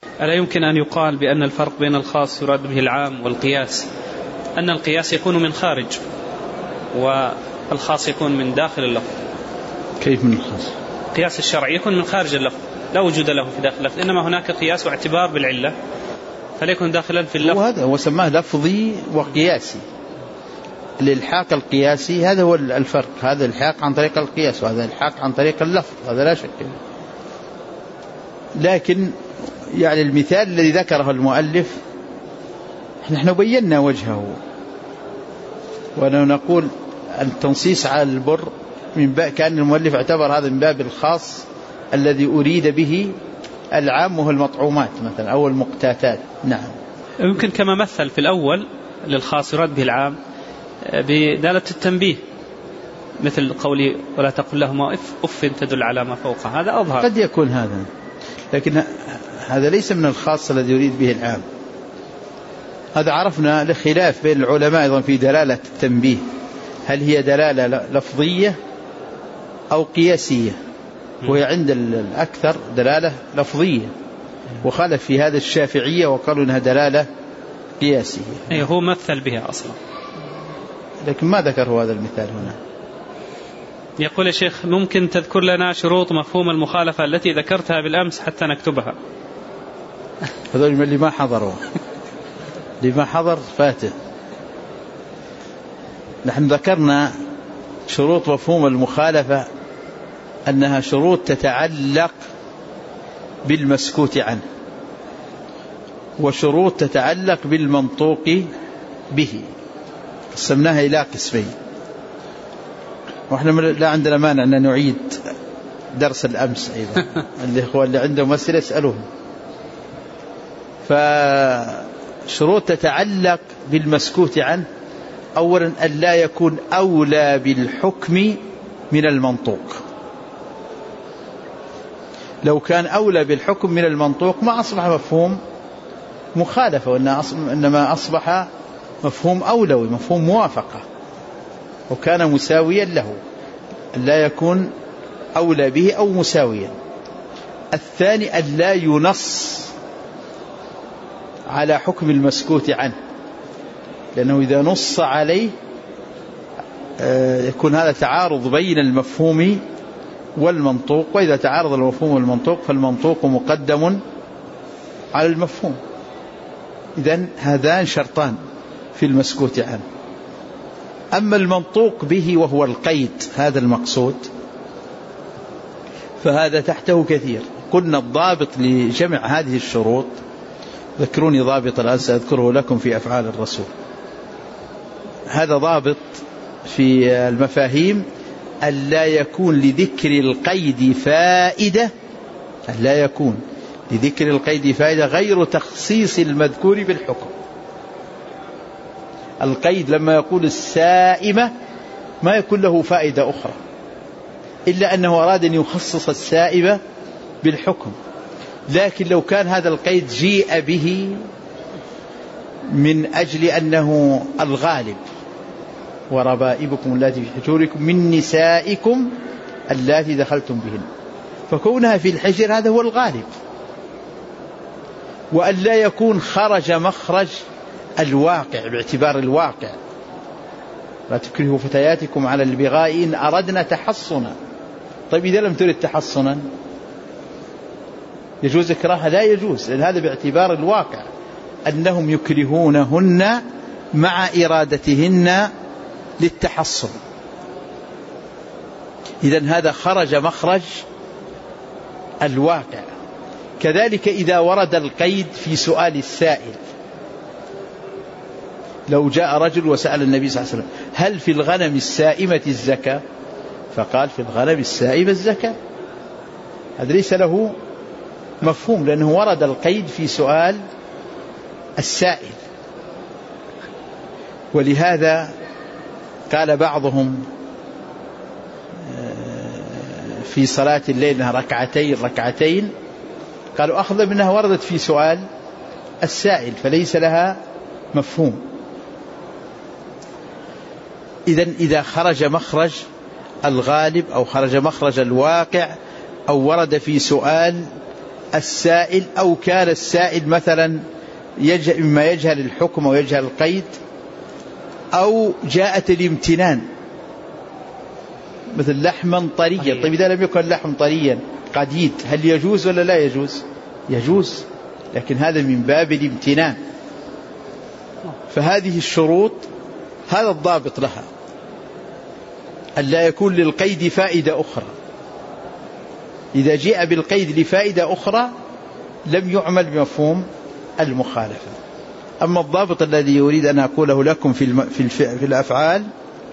ألا يمكن أن يقال بأن الفرق بين الخاص يراد به العام والقياس أن القياس يكون من خارج والخاص يكون من داخل اللفظ؟ كيف من الخاص؟ القياس الشرعي يكون من خارج اللفظ لا وجود له في داخل اللفظ، إنما هناك قياس واعتبار بالعلة فليكن داخلا في اللفظ. وهذا هو سماه لفظي وقياسي. الإلحاق القياسي هذا هو الفرق، هذا الحاق عن طريق القياس وهذا الحاق عن طريق اللفظ، هذا لا شك. لكن يعني المثال الذي ذكره المؤلف نحن بينا وجهه، ونقول التنصيص على البر من باب كان المؤلف اعتبر هذا من باب الخاص الذي أريد به العام وهو المطعومات مثلا أو المقتاتات. نعم. يمكن كما مثل في الأول للخاص يراد به العام بدالة التنبيه مثل قولي ولا تقل لهما أف تدل على ما فوقها، هذا أظهر. قد يكون هذا، لكن هذا ليس من الخاص الذي يريد به العام. هذا عرفنا لخلاف بين العلماء أيضا في دلالة التنبيه، هل هي دلالة لفظية أو قياسية؟ وهي عند الأكثر دلالة لفظية، وخالف في هذا الشافعية وقالوا إنها دلالة قياسية. أي هو مثل بها أصلا، لكن ما ذكر هذا المثال هنا. يقول يا شيخ ممكن تذكر لنا شروط مفهوم المخالفة التي ذكرتها بالأمس حتى نكتبها؟ هذول من اللي ما حضروا اللي ما حضر فاته. نحن ذكرنا شروط مفهوم المخالفة أنها شروط تتعلق بالمسكوت عنه، وشروط تتعلق بالمنطوق به، قسمناها إلى قسمين. وإحنا لا عندنا مانع أن نعيد درس الأمس أيضا اللي عنده مسألة يسألوه. فشروط تتعلق بالمسكوت عنه، أولا أن لا يكون أولى بالحكم من المنطوق. لو كان أولى بالحكم من المنطوق ما أصبح مفهوم مخالفة، وإنما أصبح مفهوم أولوي، مفهوم موافقة، وكان مساويا له، لا يكون أولى به أو مساويا. الثاني أن لا ينص على حكم المسكوت عنه، لأنه إذا نص عليه يكون هذا تعارض بين المفهوم والمنطوق، وإذا تعارض المفهوم والمنطوق فالمنطوق مقدم على المفهوم. إذن هذان شرطان في المسكوت عنه. أما المنطوق به وهو القيد، هذا المقصود، فهذا تحته كثير. قلنا الضابط لجمع هذه الشروط، ذكروني ضابط الآن سأذكره لكم في أفعال الرسول. هذا ضابط في المفاهيم ألا يكون لذكر القيد فائدة، ألا يكون لذكر القيد فائدة غير تخصيص المذكور بالحكم. القيد لما يقول السائمة ما يكون له فائدة أخرى إلا أنه أراد أن يخصص السائمة بالحكم. لكن لو كان هذا القيد جيء به من أجل أنه الغالب، وربائبكم التي في حجوركم من نسائكم اللاتي دخلتم بهن، فكونها في الحجر هذا هو الغالب. وأن لا يكون خرج مخرج الواقع باعتبار الواقع، لا تكرهوا فتياتكم على البغاء إن أردنا تحصنا. طيب إذا لم ترد تحصنا يجوز إكراهها؟ لا يجوز، لأن هذا باعتبار الواقع أنهم يكرهونهن مع إرادتهن للتحصن. إذن هذا خرج مخرج الواقع. كذلك إذا ورد القيد في سؤال السائل، لو جاء رجل وسأل النبي صلى الله عليه وسلم هل في الغنم السائمة الزكاة؟ فقال في الغنم السائمة الزكاة، هذا ليس له مفهوم لأنه ورد القيد في سؤال السائل. ولهذا قال بعضهم في صلاة الليل انها ركعتين، قالوا أخذ منها وردت في سؤال السائل فليس لها مفهوم. إذن إذا خرج مخرج الغالب أو خرج مخرج الواقع أو ورد في سؤال السائل، أو كان السائل مثلا مما يجهل الحكم أو يجهل القيد، أو جاءت الامتنان مثل لحما طريا. طيب إذا لم يكن لحم طريا قديد هل يجوز ولا لا يجوز؟ يجوز، لكن هذا من باب الامتنان. فهذه الشروط هذا الضابط لها، أن لا يكون للقيد فائدة أخرى. إذا جاء بالقيد لفائدة أخرى لم يعمل بمفهوم المخالفة. أما الضابط الذي يريد أن أقوله لكم في الأفعال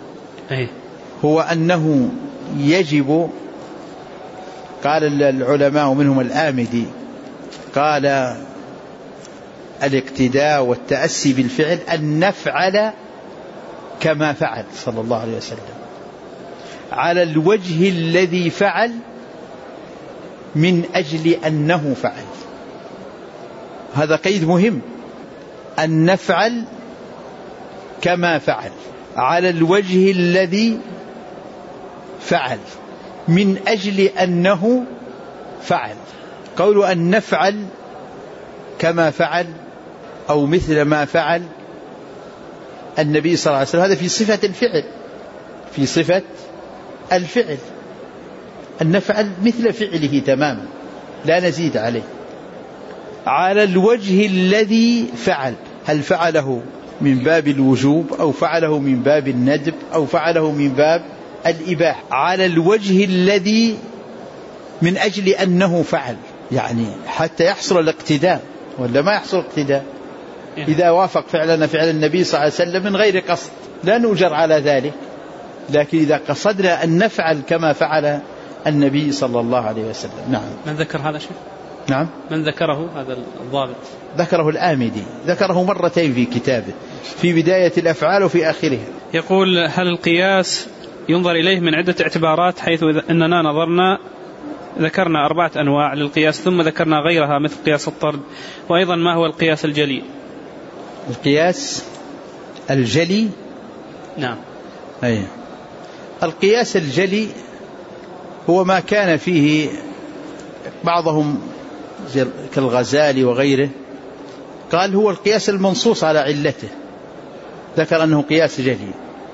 هو أنه يجب، قال العلماء منهم الآمدي قال الاقتداء والتأسي بالفعل أن نفعل كما فعل صلى الله عليه وسلم على الوجه الذي فعل من أجل أنه فعل. هذا قيد مهم، أن نفعل كما فعل على الوجه الذي فعل من أجل أنه فعل. قول أن نفعل كما فعل أو مثل ما فعل النبي صلى الله عليه وسلم هذا في صفة الفعل، في صفة الفعل أن نفعل مثل فعله تماما لا نزيد عليه على الوجه الذي فعل. هل فعله من باب الوجوب أو فعله من باب الندب أو فعله من باب الإباحة؟ على الوجه الذي من أجل أنه فعل، يعني حتى يحصل الاقتداء ولا ما يحصل اقتداء. إذا وافق فعلنا فعل النبي صلى الله عليه وسلم من غير قصد لا نؤجر على ذلك، لكن إذا قصدنا أن نفعل كما فعل النبي صلى الله عليه وسلم. نعم. من ذكر هذا شيء؟ نعم. من ذكره هذا الضابط؟ ذكره الآمدي، ذكره مرتين في كتابه في بداية الأفعال وفي آخرها. يقول: هل القياس ينظر إليه من عدة اعتبارات، حيث أننا نظرنا ذكرنا 4 أنواع للقياس ثم ذكرنا غيرها مثل قياس الطرد، وأيضا ما هو القياس الجلي؟ القياس الجلي. نعم. أي القياس الجلي هو ما كان فيه بعضهم كالغزالي وغيره قال هو القياس المنصوص على علته، ذكر أنه قياس جلي.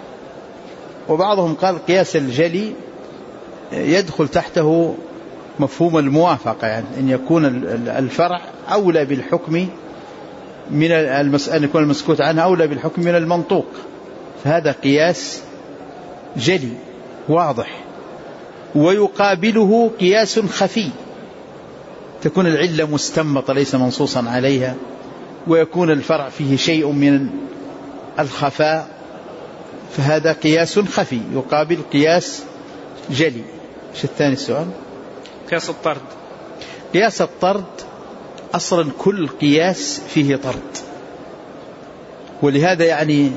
وبعضهم قال القياس الجلي يدخل تحته مفهوم الموافقة، يعني أن يكون الفرع أولى بالحكم من أن يكون المسكوت عنه أولى بالحكم من المنطوق، فهذا قياس جلي واضح. ويقابله قياس خفي، تكون العلة مستنبطة ليس منصوصا عليها، ويكون الفرع فيه شيء من الخفاء، فهذا قياس خفي يقابل قياس جلي. ايش الثاني السؤال؟ قياس الطرد. قياس الطرد أصلا كل قياس فيه طرد، ولهذا يعني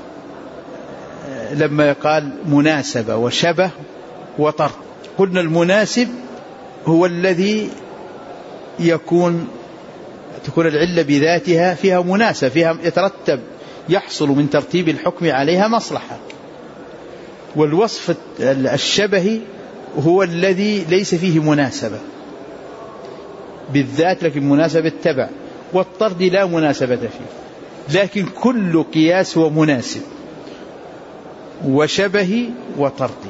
لما يقال مناسبة وشبه وطرد، قلنا المناسب هو الذي تكون العلة بذاتها فيها مناسبة، فيها يترتب يحصل من ترتيب الحكم عليها مصلحة. والوصف الشبهي هو الذي ليس فيه مناسبة بالذات لكن مناسبة تبع، والطرد لا مناسبة فيه. لكن كل قياس هو مناسب وشبهي وطردي.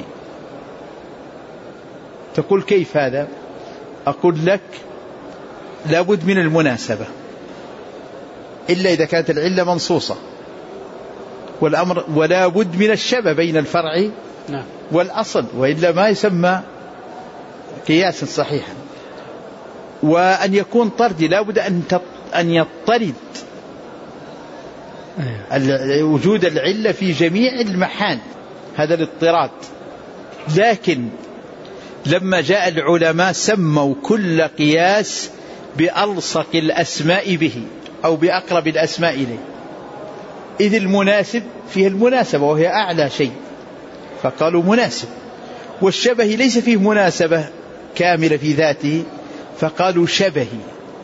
تقول كيف هذا؟ أقول لك لابد من المناسبة إلا إذا كانت العلة منصوصة، والأمر ولا بد من الشبه بين الفرع والأصل، وإلا ما يسمى قياسا صحيحا. وأن يكون طردي لا بد أن يطرد وجود العلة في جميع المحال، هذا الاضطراد. لكن لما جاء العلماء سموا كل قياس بألصق الأسماء به أو بأقرب الأسماء إليه، إذ المناسب فيه المناسبة وهي أعلى شيء فقالوا مناسب، والشبه ليس فيه مناسبة كاملة في ذاته فقالوا شبهي،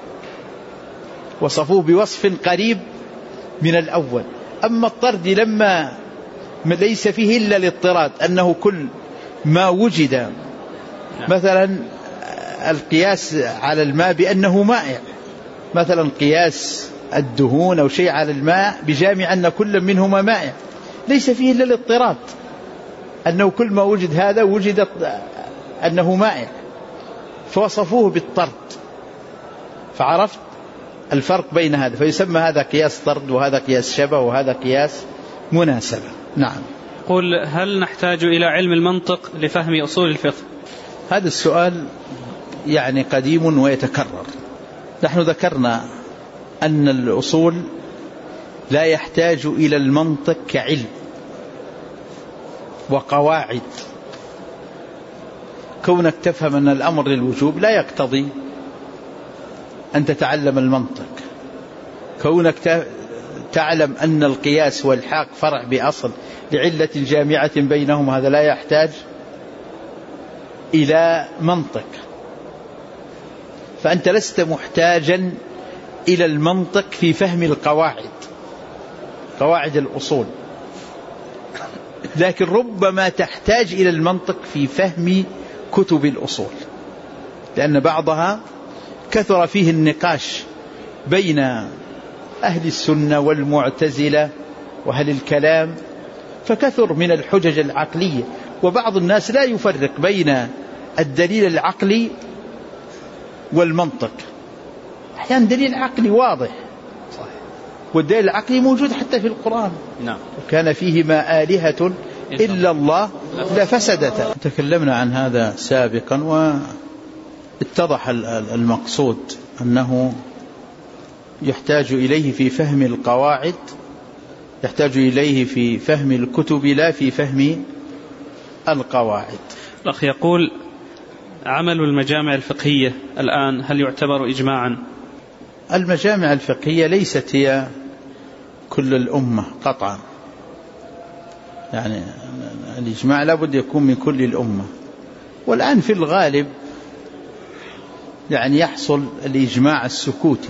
وصفوه بوصف قريب من الأول. أما الطرد لما ليس فيه إلا الاضطراد، أنه كل ما وجد مثلا القياس على الماء بأنه مائع، مثلا قياس الدهون أو شيء على الماء بجامع أن كل منهما مائع، ليس فيه إلا الاضطراد، أنه كل ما وجد هذا وجد أنه مائع، فوصفوه بالطرد، فعرفت الفرق بين هذا، فيسمى هذا قياس طرد وهذا قياس شبه وهذا قياس مناسبة. نعم. قل هل نحتاج إلى علم المنطق لفهم أصول الفقه؟ هذا السؤال يعني قديم ويتكرر. نحن ذكرنا أن الأصول لا يحتاج إلى المنطق كعلم وقواعد. كونك تفهم أن الأمر للوجوب لا يقتضي أن تتعلم المنطق، كونك تعلم أن القياس والحاق فرع بأصل لعلة جامعة بينهم، هذا لا يحتاج إلى منطق. فأنت لست محتاجا إلى المنطق في فهم القواعد، قواعد الأصول، لكن ربما تحتاج إلى المنطق في فهم كتب الأصول، لأن بعضها كثر فيه النقاش بين أهل السنة والمعتزلة وأهل الكلام، فكثر من الحجج العقلية، وبعض الناس لا يفرق بين الدليل العقلي والمنطق. أحيانا دليل عقلي واضح والدليل العقلي موجود حتى في القرآن. نعم. وكان فيهما آلهة إلا الله لفسدتا. تكلمنا عن هذا سابقا واتضح المقصود أنه يحتاج إليه في فهم القواعد، يحتاج إليه في فهم الكتب لا في فهم القواعد. الأخ يقول عمل المجامع الفقهية الآن هل يعتبر إجماعا؟ المجامع الفقهية ليست هي كل الأمة قطعا، يعني الإجماع لابد يكون من كل الأمة، والآن في الغالب يعني يحصل الإجماع السكوتي،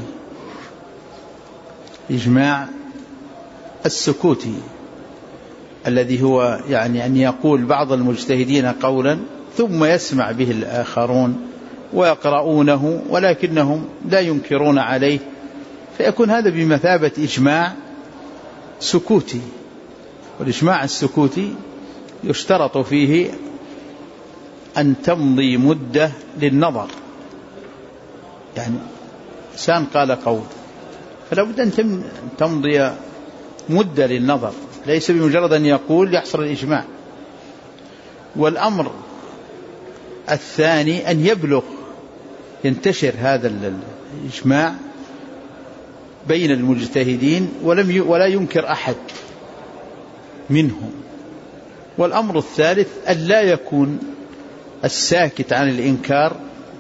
إجماع السكوتي الذي هو يعني أن يقول بعض المجتهدين قولا ثم يسمع به الآخرون ويقرؤونه ولكنهم لا ينكرون عليه، فيكون هذا بمثابة إجماع سكوتي. والإجماع السكوتي يشترط فيه أن تمضي مدة للنظر، يعني إنسان قال قول فلا بد أن تمضي مدة للنظر، ليس بمجرد أن يقول يحصل الإجماع. والأمر الثاني أن يبلغ ينتشر هذا الإجماع بين المجتهدين ولا ينكر أحد منهم. والأمر الثالث أن لا يكون الساكت عن الإنكار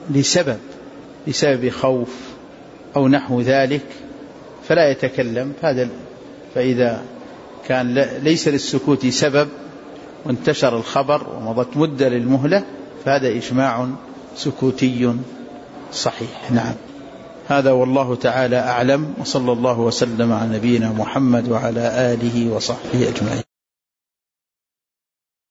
لسبب خوف أو نحو ذلك فلا يتكلم. فإذا كان ليس للسكوت سبب وانتشر الخبر ومضت مدة للمهلة فهذا إجماع سكوتي صحيح. نعم. هذا والله تعالى أعلم، وصلى الله وسلم على نبينا محمد وعلى آله وصحبه أجمعين.